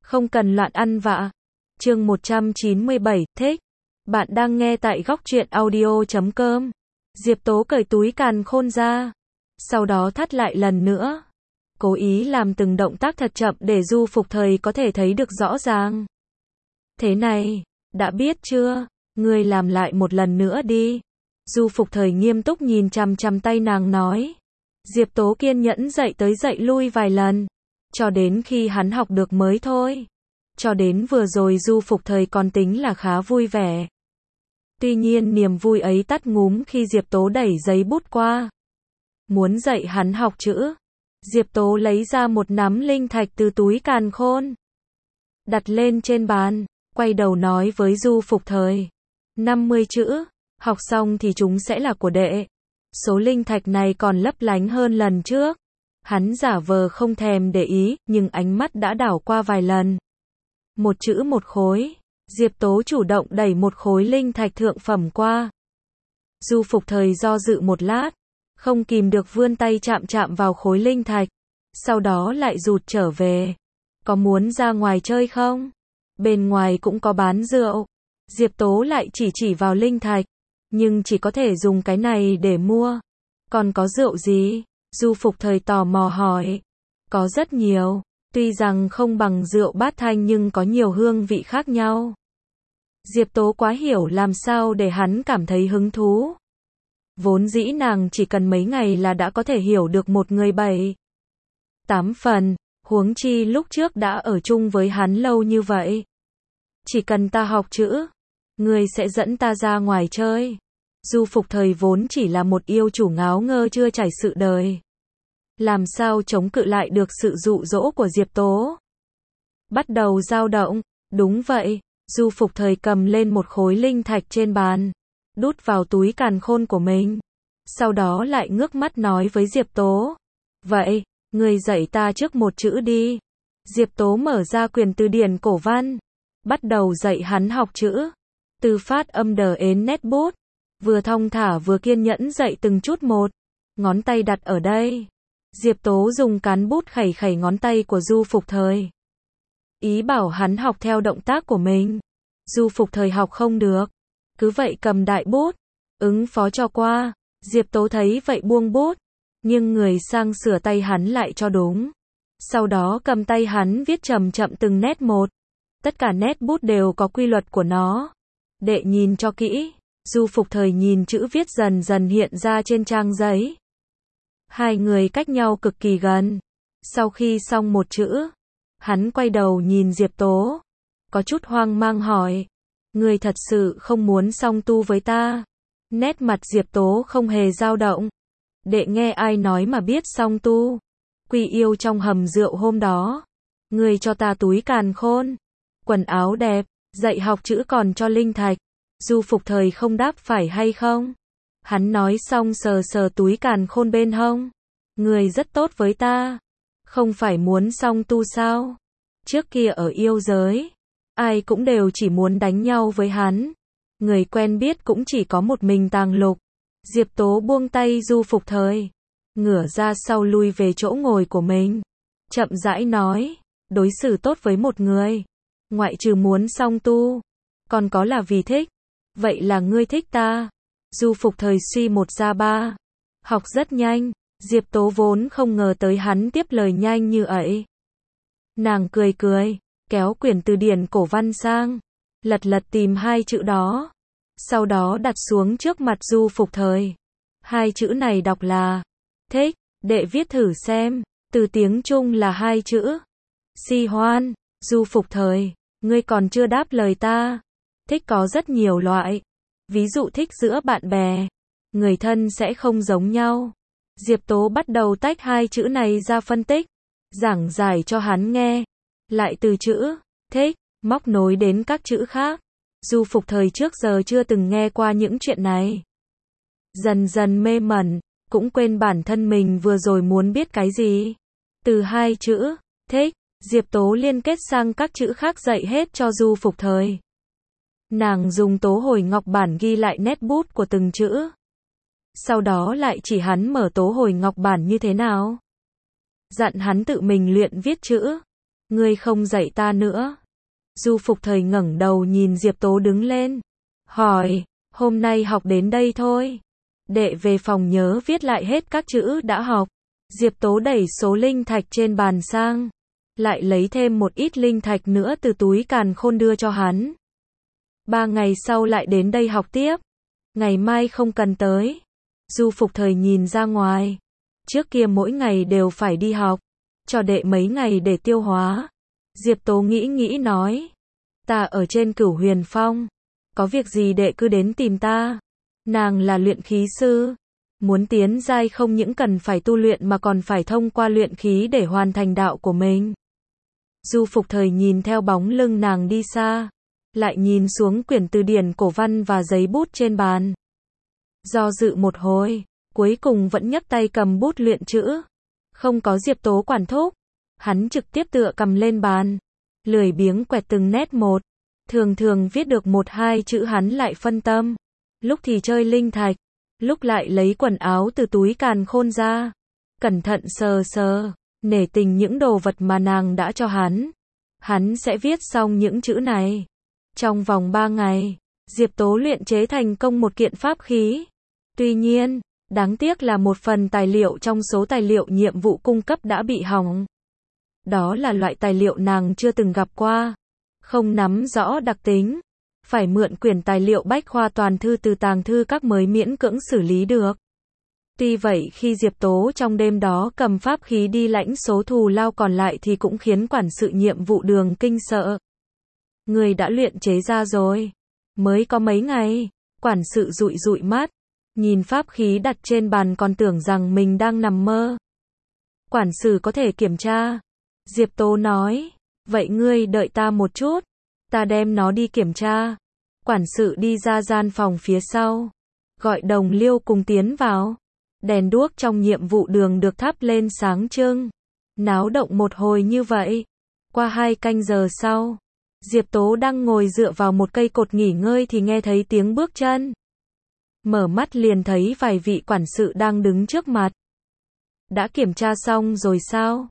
Không cần loạn ăn vạ. Chương 197, thích. Bạn đang nghe tại góc truyện audio.com. Diệp Tố cởi túi càn khôn ra. Sau đó thắt lại lần nữa. Cố ý làm từng động tác thật chậm để Du Phục Thời có thể thấy được rõ ràng. Thế này, đã biết chưa? Ngươi làm lại một lần nữa đi. Du Phục Thời nghiêm túc nhìn chằm chằm tay nàng nói. Diệp Tố kiên nhẫn dậy tới dậy lui vài lần. Cho đến khi hắn học được mới thôi. Cho đến vừa rồi Du Phục Thời còn tính là khá vui vẻ. Tuy nhiên niềm vui ấy tắt ngúm khi Diệp Tố đẩy giấy bút qua. Muốn dạy hắn học chữ. Diệp Tố lấy ra một nắm linh thạch từ túi càn khôn. Đặt lên trên bàn, quay đầu nói với Du Phục Thời. 50 chữ, học xong thì chúng sẽ là của đệ. Số linh thạch này còn lấp lánh hơn lần trước. Hắn giả vờ không thèm để ý, nhưng ánh mắt đã đảo qua vài lần. Một chữ một khối. Diệp Tố chủ động đẩy một khối linh thạch thượng phẩm qua. Du Phục Thời do dự một lát, không kìm được vươn tay chạm chạm vào khối linh thạch, sau đó lại rụt trở về. Có muốn ra ngoài chơi không? Bên ngoài cũng có bán rượu. Diệp Tố lại chỉ vào linh thạch, nhưng chỉ có thể dùng cái này để mua. Còn có rượu gì? Du Phục Thời tò mò hỏi. Có rất nhiều, tuy rằng không bằng rượu Bát Thanh nhưng có nhiều hương vị khác nhau. Diệp Tố quá hiểu làm sao để hắn cảm thấy hứng thú. Vốn dĩ nàng chỉ cần mấy ngày là đã có thể hiểu được một người 7-8 phần, huống chi lúc trước đã ở chung với hắn lâu như vậy. Chỉ cần ta học chữ, ngươi sẽ dẫn ta ra ngoài chơi. Du Phục Thời vốn chỉ là một yêu chủ ngáo ngơ chưa trải sự đời. Làm sao chống cự lại được sự dụ dỗ của Diệp Tố? Bắt đầu dao động, đúng vậy, Du Phục Thời cầm lên một khối linh thạch trên bàn, đút vào túi càn khôn của mình. Sau đó lại ngước mắt nói với Diệp Tố. Vậy, ngươi dạy ta trước một chữ đi. Diệp Tố mở ra quyển từ điển cổ văn, bắt đầu dạy hắn học chữ. Từ phát âm đờ ến nét bút, vừa thong thả vừa kiên nhẫn dạy từng chút một. Ngón tay đặt ở đây. Diệp Tố dùng cán bút khẩy khẩy ngón tay của Du Phục Thời. Ý bảo hắn học theo động tác của mình. Du Phục Thời học không được, cứ vậy cầm đại bút, ứng phó cho qua. Diệp Tố thấy vậy buông bút, nhưng người sang sửa tay hắn lại cho đúng. Sau đó cầm tay hắn viết chậm chậm từng nét một. Tất cả nét bút đều có quy luật của nó. Đệ nhìn cho kỹ. Du Phục Thời nhìn chữ viết dần dần hiện ra trên trang giấy. Hai người cách nhau cực kỳ gần. Sau khi xong một chữ, hắn quay đầu nhìn Diệp Tố, có chút hoang mang hỏi. Ngươi thật sự không muốn song tu với ta? Nét mặt Diệp Tố không hề dao động. Đệ nghe ai nói mà biết song tu? Quy yêu trong hầm rượu hôm đó. Ngươi cho ta túi càn khôn, quần áo đẹp, dạy học chữ còn cho linh thạch. Du Phục Thời không đáp phải hay không? Hắn nói xong sờ sờ túi càn khôn bên hông. Ngươi rất tốt với ta. Không phải muốn song tu sao? Trước kia ở yêu giới, ai cũng đều chỉ muốn đánh nhau với hắn. Người quen biết cũng chỉ có một mình Tàng Lục. Diệp Tố buông tay Du Phục Thời, ngửa ra sau lui về chỗ ngồi của mình. Chậm rãi nói, đối xử tốt với một người, ngoại trừ muốn song tu, còn có là vì thích. Vậy là ngươi thích ta. Du Phục Thời suy một ra ba. Học rất nhanh. Diệp Tố vốn không ngờ tới hắn tiếp lời nhanh như ấy. Nàng cười cười, kéo quyển từ điển cổ văn sang, lật lật tìm hai chữ đó. Sau đó đặt xuống trước mặt Du Phục Thời. Hai chữ này đọc là thích, đệ viết thử xem. Từ tiếng Trung là hai chữ si hoan. Du Phục Thời, ngươi còn chưa đáp lời ta. Thích có rất nhiều loại. Ví dụ thích giữa bạn bè, người thân sẽ không giống nhau. Diệp Tố bắt đầu tách hai chữ này ra phân tích, giảng giải cho hắn nghe. Lại từ chữ thích, móc nối đến các chữ khác. Du Phục Thời trước giờ chưa từng nghe qua những chuyện này. Dần dần mê mẩn, cũng quên bản thân mình vừa rồi muốn biết cái gì. Từ hai chữ thích, Diệp Tố liên kết sang các chữ khác dạy hết cho Du Phục Thời. Nàng dùng tố hồi ngọc bản ghi lại nét bút của từng chữ. Sau đó lại chỉ hắn mở tố hồi ngọc bản như thế nào. Dặn hắn tự mình luyện viết chữ. Ngươi không dạy ta nữa. Du Phục Thời ngẩng đầu nhìn Diệp Tố đứng lên. Hỏi, hôm nay học đến đây thôi. Đệ về phòng nhớ viết lại hết các chữ đã học. Diệp Tố đẩy số linh thạch trên bàn sang. Lại lấy thêm một ít linh thạch nữa từ túi càn khôn đưa cho hắn. 3 ngày sau lại đến đây học tiếp. Ngày mai không cần tới. Du Phục Thời nhìn ra ngoài. Trước kia mỗi ngày đều phải đi học. Cho đệ mấy ngày để tiêu hóa. Diệp Tố nghĩ nghĩ nói. Ta ở trên Cửu Huyền Phong. Có việc gì đệ cứ đến tìm ta. Nàng là luyện khí sư. Muốn tiến giai không những cần phải tu luyện mà còn phải thông qua luyện khí để hoàn thành đạo của mình. Du Phục Thời nhìn theo bóng lưng nàng đi xa. Lại nhìn xuống quyển từ điển cổ văn và giấy bút trên bàn. Do dự một hồi, cuối cùng vẫn nhấc tay cầm bút luyện chữ. Không có Diệp Tố quản thúc. Hắn trực tiếp tựa cầm lên bàn. Lười biếng quẹt từng nét một. Thường thường viết được 1-2 chữ hắn lại phân tâm. Lúc thì chơi linh thạch. Lúc lại lấy quần áo từ túi càn khôn ra. Cẩn thận sờ sờ. Nể tình những đồ vật mà nàng đã cho hắn. Hắn sẽ viết xong những chữ này. Trong vòng 3 ngày, Diệp Tố luyện chế thành công một kiện pháp khí. Tuy nhiên, đáng tiếc là một phần tài liệu trong số tài liệu nhiệm vụ cung cấp đã bị hỏng. Đó là loại tài liệu nàng chưa từng gặp qua. Không nắm rõ đặc tính. Phải mượn quyển tài liệu bách khoa toàn thư từ tàng thư các mới miễn cưỡng xử lý được. Tuy vậy khi Diệp Tố trong đêm đó cầm pháp khí đi lãnh số thù lao còn lại thì cũng khiến quản sự nhiệm vụ Đường kinh sợ. Người đã luyện chế ra rồi. Mới có mấy ngày. Quản sự dụi dụi mắt. Nhìn pháp khí đặt trên bàn còn tưởng rằng mình đang nằm mơ. Quản sự có thể kiểm tra. Diệp Tố nói. Vậy ngươi đợi ta một chút. Ta đem nó đi kiểm tra. Quản sự đi ra gian phòng phía sau. Gọi Đồng Liêu cùng tiến vào. Đèn đuốc trong nhiệm vụ đường được thắp lên sáng trưng. Náo động một hồi như vậy. Qua 2 canh giờ sau. Diệp Tố đang ngồi dựa vào một cây cột nghỉ ngơi thì nghe thấy tiếng bước chân. Mở mắt liền thấy vài vị quản sự đang đứng trước mặt. Đã kiểm tra xong rồi sao?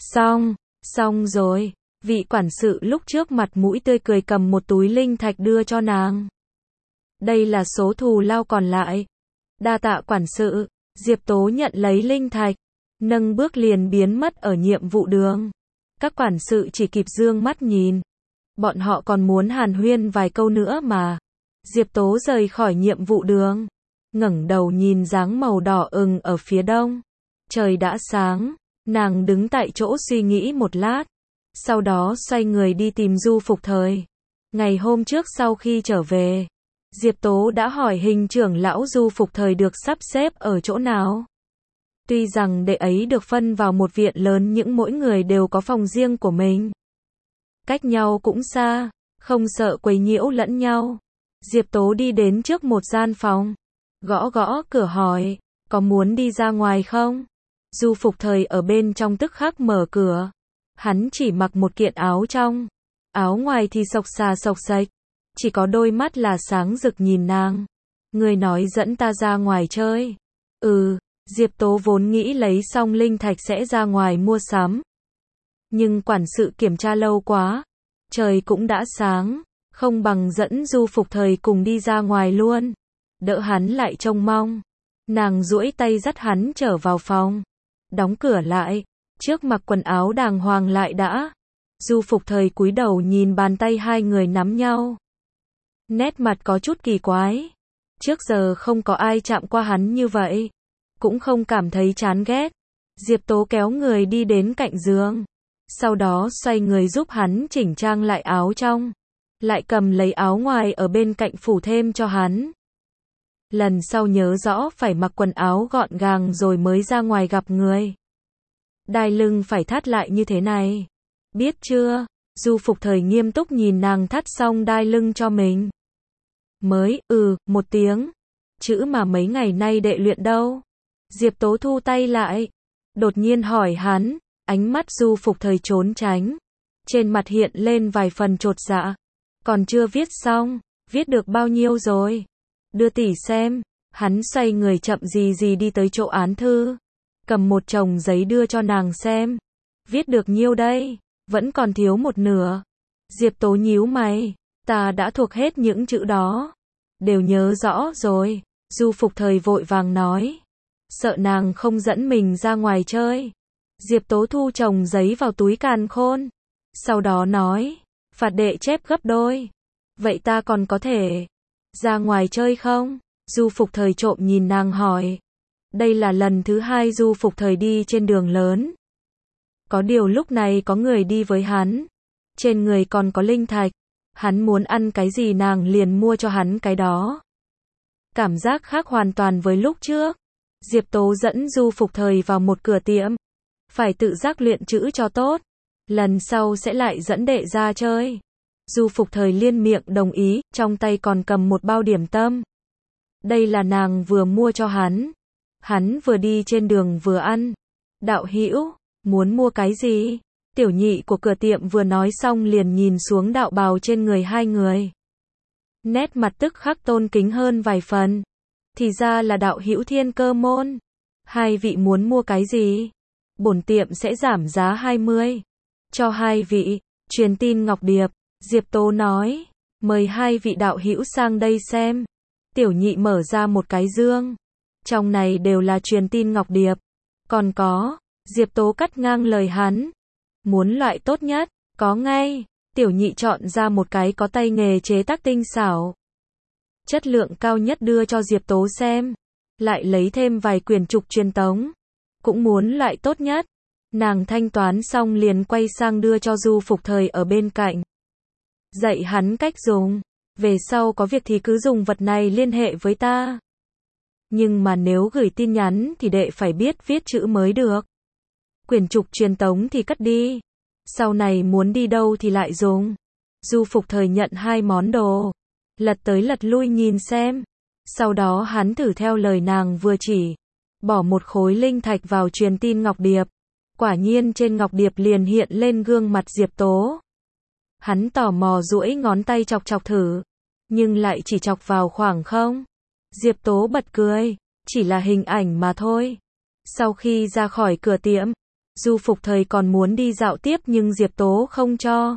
Xong rồi. Vị quản sự lúc trước mặt mũi tươi cười cầm một túi linh thạch đưa cho nàng. Đây là số thù lao còn lại. Đa tạ quản sự. Diệp Tố nhận lấy linh thạch. Nâng bước liền biến mất ở nhiệm vụ đường. Các quản sự chỉ kịp dương mắt nhìn. Bọn họ còn muốn hàn huyên vài câu nữa mà. Diệp Tố rời khỏi nhiệm vụ đường. Ngẩng đầu nhìn dáng màu đỏ ửng ở phía đông. Trời đã sáng. Nàng đứng tại chỗ suy nghĩ một lát. Sau đó xoay người đi tìm Du Phục Thời. Ngày hôm trước sau khi trở về, Diệp Tố đã hỏi hình trưởng lão Du Phục Thời được sắp xếp ở chỗ nào. Tuy rằng đệ ấy được phân vào một viện lớn nhưng mỗi người đều có phòng riêng của mình. Cách nhau cũng xa, không sợ quấy nhiễu lẫn nhau. Diệp Tố đi đến trước một gian phòng. Gõ gõ cửa hỏi, có muốn đi ra ngoài không? Du Phục Thời ở bên trong tức khắc mở cửa. Hắn chỉ mặc một kiện áo trong. Áo ngoài thì xộc xà xộc xệch. Chỉ có đôi mắt là sáng rực nhìn nàng. Người nói dẫn ta ra ngoài chơi. Diệp Tố vốn nghĩ lấy xong linh thạch sẽ ra ngoài mua sắm. Nhưng quản sự kiểm tra lâu quá. Trời cũng đã sáng. Không bằng dẫn Du Phục Thời cùng đi ra ngoài luôn. Đỡ hắn lại trông mong. Nàng duỗi tay dắt hắn trở vào phòng. Đóng cửa lại. Trước mặc quần áo đàng hoàng lại đã. Du Phục Thời cúi đầu nhìn bàn tay hai người nắm nhau. Nét mặt có chút kỳ quái. Trước giờ không có ai chạm qua hắn như vậy. Cũng không cảm thấy chán ghét. Diệp Tố kéo người đi đến cạnh giường. Sau đó xoay người giúp hắn chỉnh trang lại áo trong. Lại cầm lấy áo ngoài ở bên cạnh phủ thêm cho hắn. Lần sau nhớ rõ phải mặc quần áo gọn gàng rồi mới ra ngoài gặp người. Đai lưng phải thắt lại như thế này. Biết chưa? Du Phục Thời nghiêm túc nhìn nàng thắt xong đai lưng cho mình. Mới, một tiếng. Chữ mà mấy ngày nay đệ luyện đâu? Diệp Tố thu tay lại. Đột nhiên hỏi hắn. Ánh mắt Du Phục Thời trốn tránh. Trên mặt hiện lên vài phần chột dạ. Còn chưa viết xong. Viết được bao nhiêu rồi? Đưa tỷ xem. Hắn xoay người chậm gì đi tới chỗ án thư. Cầm một chồng giấy đưa cho nàng xem. Viết được nhiêu đây? Vẫn còn thiếu một nửa. Diệp Tố nhíu mày. Ta đã thuộc hết những chữ đó. Đều nhớ rõ rồi. Du Phục Thời vội vàng nói. Sợ nàng không dẫn mình ra ngoài chơi. Diệp Tố thu chồng giấy vào túi càn khôn. Sau đó nói. Phạt đệ chép gấp đôi. Vậy ta còn có thể ra ngoài chơi không? Du Phục Thời trộm nhìn nàng hỏi. Đây là lần thứ hai Du Phục Thời đi trên đường lớn. Có điều lúc này có người đi với hắn. Trên người còn có linh thạch. Hắn muốn ăn cái gì nàng liền mua cho hắn cái đó. Cảm giác khác hoàn toàn với lúc trước. Diệp Tố dẫn Du Phục Thời vào một cửa tiệm. Phải tự giác luyện chữ cho tốt. Lần sau sẽ lại dẫn đệ ra chơi. Du Phục Thời liên miệng đồng ý, trong tay còn cầm một bao điểm tâm. Đây là nàng vừa mua cho hắn. Hắn vừa đi trên đường vừa ăn. Đạo hữu, muốn mua cái gì? Tiểu nhị của cửa tiệm vừa nói xong liền nhìn xuống đạo bào trên người hai người. Nét mặt tức khắc tôn kính hơn vài phần. Thì ra là đạo hữu Thiên Cơ môn. Hai vị muốn mua cái gì? Bổn tiệm sẽ giảm giá 20. Cho hai vị, truyền tin ngọc điệp. Diệp Tố nói. Mời hai vị đạo hữu sang đây xem. Tiểu nhị mở ra một cái dương. Trong này đều là truyền tin ngọc điệp. Còn có, Diệp Tố cắt ngang lời hắn. Muốn loại tốt nhất, có ngay. Tiểu nhị chọn ra một cái có tay nghề chế tác tinh xảo. Chất lượng cao nhất đưa cho Diệp Tố xem. Lại lấy thêm vài quyển trục truyền tống. Cũng muốn loại tốt nhất. Nàng thanh toán xong liền quay sang đưa cho Du Phục Thời ở bên cạnh. Dạy hắn cách dùng. Về sau có việc thì cứ dùng vật này liên hệ với ta. Nhưng mà nếu gửi tin nhắn thì đệ phải biết viết chữ mới được. Quyển trục truyền tống thì cất đi. Sau này muốn đi đâu thì lại dùng. Du Phục Thời nhận hai món đồ. Lật tới lật lui nhìn xem. Sau đó hắn thử theo lời nàng vừa chỉ. Bỏ một khối linh thạch vào truyền tin ngọc điệp. Quả nhiên trên ngọc điệp liền hiện lên gương mặt Diệp Tố. Hắn tò mò duỗi ngón tay chọc chọc thử. Nhưng lại chỉ chọc vào khoảng không. Diệp Tố bật cười. Chỉ là hình ảnh mà thôi. Sau khi ra khỏi cửa tiệm, Du Phục Thời còn muốn đi dạo tiếp nhưng Diệp Tố không cho.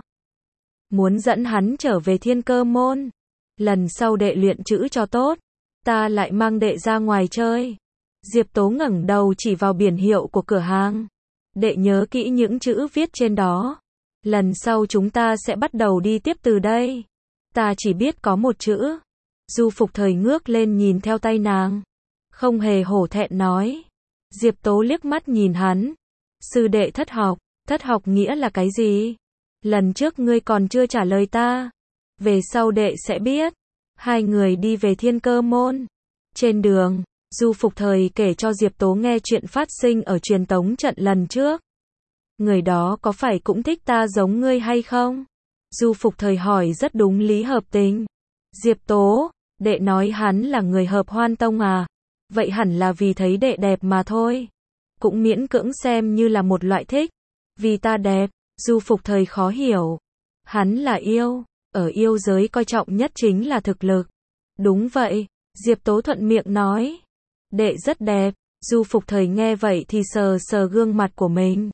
Muốn dẫn hắn trở về Thiên Cơ môn. Lần sau đệ luyện chữ cho tốt. Ta lại mang đệ ra ngoài chơi. Diệp Tố ngẩng đầu chỉ vào biển hiệu của cửa hàng. Đệ nhớ kỹ những chữ viết trên đó. Lần sau chúng ta sẽ bắt đầu đi tiếp từ đây. Ta chỉ biết có một chữ. Du Phục Thời ngước lên nhìn theo tay nàng. Không hề hổ thẹn nói. Diệp Tố liếc mắt nhìn hắn. Sư đệ thất học nghĩa là cái gì? Lần trước ngươi còn chưa trả lời ta. Về sau đệ sẽ biết. Hai người đi về Thiên Cơ môn. Trên đường, Du Phục Thời kể cho Diệp Tố nghe chuyện phát sinh ở truyền tống trận lần trước. Người đó có phải cũng thích ta giống ngươi hay không? Du Phục Thời hỏi rất đúng lý hợp tình. Diệp Tố, đệ nói hắn là người hợp hoan tông à? Vậy hẳn là vì thấy đệ đẹp mà thôi. Cũng miễn cưỡng xem như là một loại thích. Vì ta đẹp, Du Phục Thời khó hiểu. Hắn là yêu, ở yêu giới coi trọng nhất chính là thực lực. Đúng vậy, Diệp Tố thuận miệng nói. Đệ rất đẹp, Du Phục Thời nghe vậy thì sờ sờ gương mặt của mình.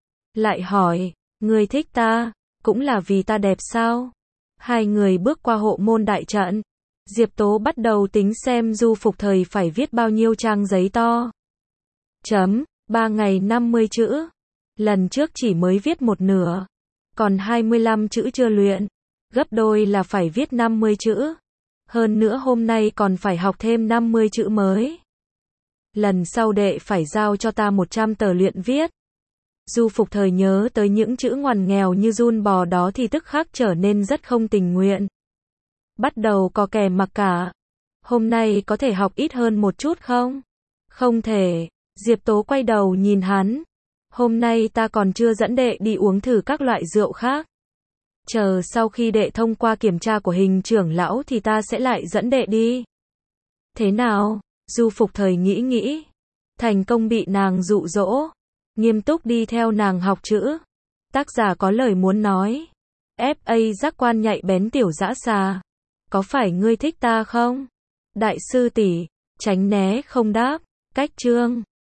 Lại hỏi, ngươi thích ta, cũng là vì ta đẹp sao? Hai người bước qua hộ môn đại trận. Diệp Tố bắt đầu tính xem Du Phục Thời phải viết bao nhiêu trang giấy to. 3 ngày 50 chữ. Lần trước chỉ mới viết một nửa. Còn 25 chữ chưa luyện. Gấp đôi là phải viết 50 chữ. Hơn nữa hôm nay còn phải học thêm 50 chữ mới. Lần sau đệ phải giao cho ta 100 tờ luyện viết. Du Phục Thời nhớ tới những chữ ngoằn nghèo như giun bò đó thì tức khắc trở nên rất không tình nguyện. Bắt đầu có kè mặc cả. Hôm nay có thể học ít hơn một chút không? Không thể. Diệp Tố quay đầu nhìn hắn. Hôm nay ta còn chưa dẫn đệ đi uống thử các loại rượu khác. Chờ sau khi đệ thông qua kiểm tra của Hình trưởng lão thì ta sẽ lại dẫn đệ đi. Thế nào? Du Phục Thời nghĩ. Thành công bị nàng dụ dỗ. Nghiêm túc đi theo nàng học chữ. Tác giả có lời muốn nói. FA giác quan nhạy bén tiểu dã xà. Có phải ngươi thích ta không? Đại sư tỷ, tránh né không đáp. Cách chương